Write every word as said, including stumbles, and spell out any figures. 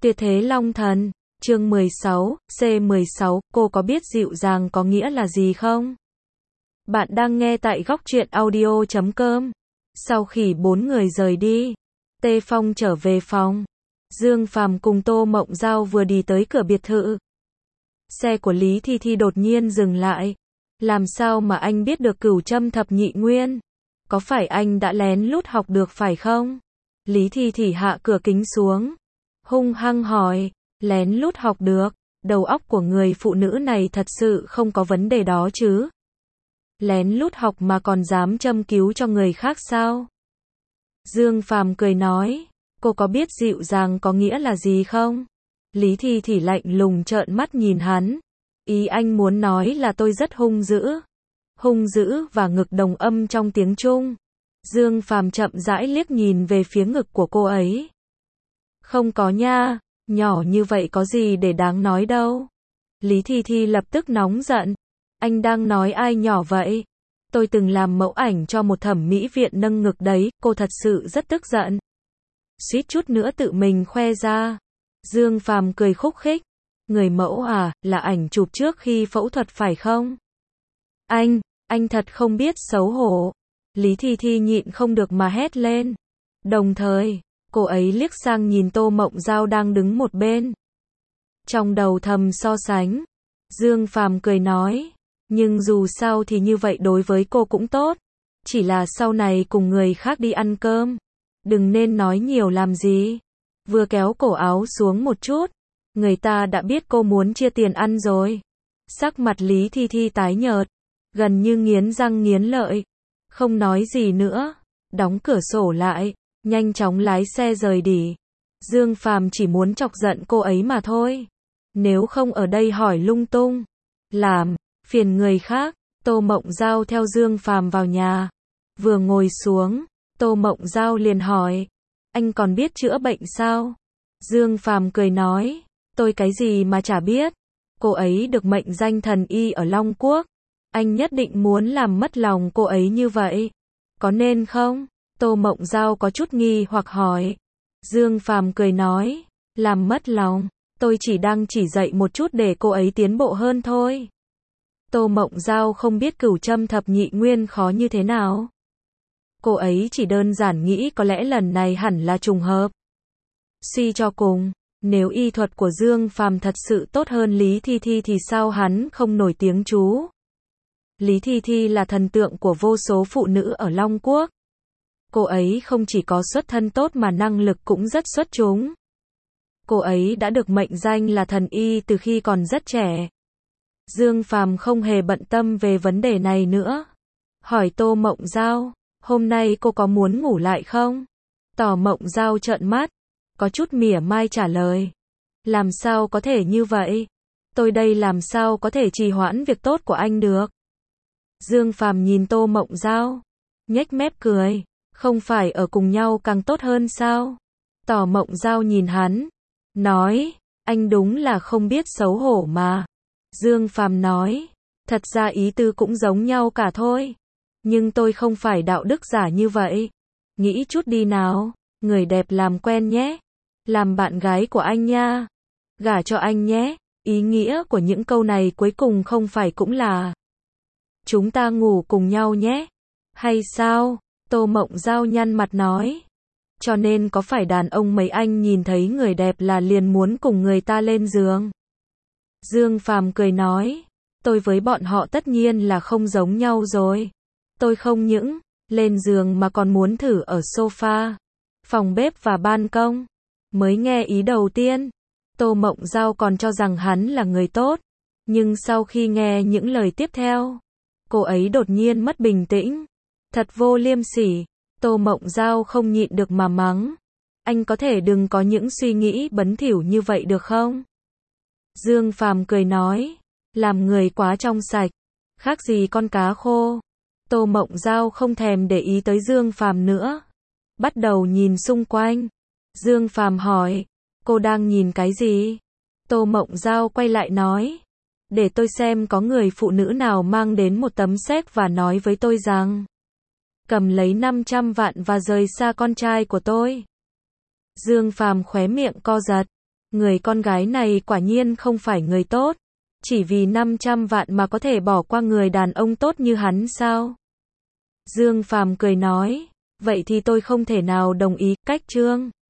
Tuyệt thế Long Thần, chương mười sáu, C mười sáu, cô có biết dịu dàng có nghĩa là gì không? Bạn đang nghe tại góc truyện audio chấm com. Sau khi bốn người rời đi, Tê Phong trở về phòng. Dương Phàm cùng Tô Mộng Giao vừa đi tới cửa biệt thự. Xe của Lý Thi Thi đột nhiên dừng lại. Làm sao mà anh biết được cửu châm thập nhị nguyên? Có phải anh đã lén lút học được phải không? Lý Thi Thi hạ cửa kính xuống, hung hăng hỏi, lén lút học được, đầu óc của người phụ nữ này thật sự không có vấn đề đó chứ? Lén lút học mà còn dám châm cứu cho người khác sao? Dương Phàm cười nói, cô có biết dịu dàng có nghĩa là gì không? Lý Thi Thi lạnh lùng trợn mắt nhìn hắn, ý anh muốn nói là tôi rất hung dữ. Hung dữ và ngực đồng âm trong tiếng Trung. Dương Phàm chậm rãi liếc nhìn về phía ngực của cô ấy. Không có nha, nhỏ như vậy có gì để đáng nói đâu. Lý Thi Thi lập tức nóng giận. Anh đang nói ai nhỏ vậy? Tôi từng làm mẫu ảnh cho một thẩm mỹ viện nâng ngực đấy, cô thật sự rất tức giận. Suýt chút nữa tự mình khoe ra. Dương Phàm cười khúc khích. Người mẫu à, là ảnh chụp trước khi phẫu thuật phải không? Anh, anh thật không biết xấu hổ. Lý Thi Thi nhịn không được mà hét lên. Đồng thời, cô ấy liếc sang nhìn Tô Mộng Giao đang đứng một bên. Trong đầu thầm so sánh. Dương Phàm cười nói, nhưng dù sao thì như vậy đối với cô cũng tốt. Chỉ là sau này cùng người khác đi ăn cơm, đừng nên nói nhiều làm gì. Vừa kéo cổ áo xuống một chút, người ta đã biết cô muốn chia tiền ăn rồi. Sắc mặt Lý Thi Thi tái nhợt, gần như nghiến răng nghiến lợi. Không nói gì nữa, đóng cửa sổ lại, nhanh chóng lái xe rời đi. Dương Phàm chỉ muốn chọc giận cô ấy mà thôi. Nếu không ở đây hỏi lung tung, làm phiền người khác. Tô Mộng Giao theo Dương Phàm vào nhà. Vừa ngồi xuống, Tô Mộng Giao liền hỏi, anh còn biết chữa bệnh sao? Dương Phàm cười nói, tôi cái gì mà chả biết. Cô ấy được mệnh danh thần y ở Long Quốc. Anh nhất định muốn làm mất lòng cô ấy như vậy. Có nên không? Tô Mộng Giao có chút nghi hoặc hỏi. Dương Phàm cười nói, làm mất lòng, tôi chỉ đang chỉ dạy một chút để cô ấy tiến bộ hơn thôi. Tô Mộng Giao không biết cửu châm thập nhị nguyên khó như thế nào. Cô ấy chỉ đơn giản nghĩ có lẽ lần này hẳn là trùng hợp. Suy cho cùng, nếu y thuật của Dương Phàm thật sự tốt hơn Lý Thi Thi thì sao hắn không nổi tiếng chú? Lý Thi Thi là thần tượng của vô số phụ nữ ở Long Quốc. Cô ấy không chỉ có xuất thân tốt mà năng lực cũng rất xuất chúng. Cô ấy đã được mệnh danh là thần y từ khi còn rất trẻ. Dương Phàm không hề bận tâm về vấn đề này nữa. Hỏi Tô Mộng Giao, hôm nay cô có muốn ngủ lại không? Tò Mộng Giao trợn mắt, có chút mỉa mai trả lời. Làm sao có thể như vậy? Tôi đây làm sao có thể trì hoãn việc tốt của anh được? Dương Phàm nhìn Tô Mộng Giao, nhếch mép cười, không phải ở cùng nhau càng tốt hơn sao? Tò Mộng Giao nhìn hắn, nói, anh đúng là không biết xấu hổ mà. Dương Phàm nói, thật ra ý tư cũng giống nhau cả thôi. Nhưng tôi không phải đạo đức giả như vậy. Nghĩ chút đi nào, người đẹp làm quen nhé. Làm bạn gái của anh nha. Gả cho anh nhé. Ý nghĩa của những câu này cuối cùng không phải cũng là chúng ta ngủ cùng nhau nhé. Hay sao? Tô Mộng Giao nhăn mặt nói. Cho nên có phải đàn ông mấy anh nhìn thấy người đẹp là liền muốn cùng người ta lên giường? Dương Phàm cười nói. Tôi với bọn họ tất nhiên là không giống nhau rồi. Tôi không những lên giường mà còn muốn thử ở sofa, phòng bếp và ban công. Mới nghe ý đầu tiên, Tô Mộng Giao còn cho rằng hắn là người tốt. Nhưng sau khi nghe những lời tiếp theo, cô ấy đột nhiên mất bình tĩnh. Thật vô liêm sỉ. Tô Mộng Giao không nhịn được mà mắng. Anh có thể đừng có những suy nghĩ bẩn thỉu như vậy được không? Dương Phàm cười nói. Làm người quá trong sạch, khác gì con cá khô. Tô Mộng Giao không thèm để ý tới Dương Phàm nữa. Bắt đầu nhìn xung quanh. Dương Phàm hỏi, cô đang nhìn cái gì? Tô Mộng Giao quay lại nói, để tôi xem có người phụ nữ nào mang đến một tấm séc và nói với tôi rằng, cầm lấy năm trăm vạn và rời xa con trai của tôi. Dương Phàm khóe miệng co giật, Người con gái này quả nhiên không phải người tốt. Chỉ vì năm trăm vạn mà có thể bỏ qua người đàn ông tốt như hắn sao? Dương Phàm cười nói, vậy thì tôi không thể nào đồng ý, cách Trương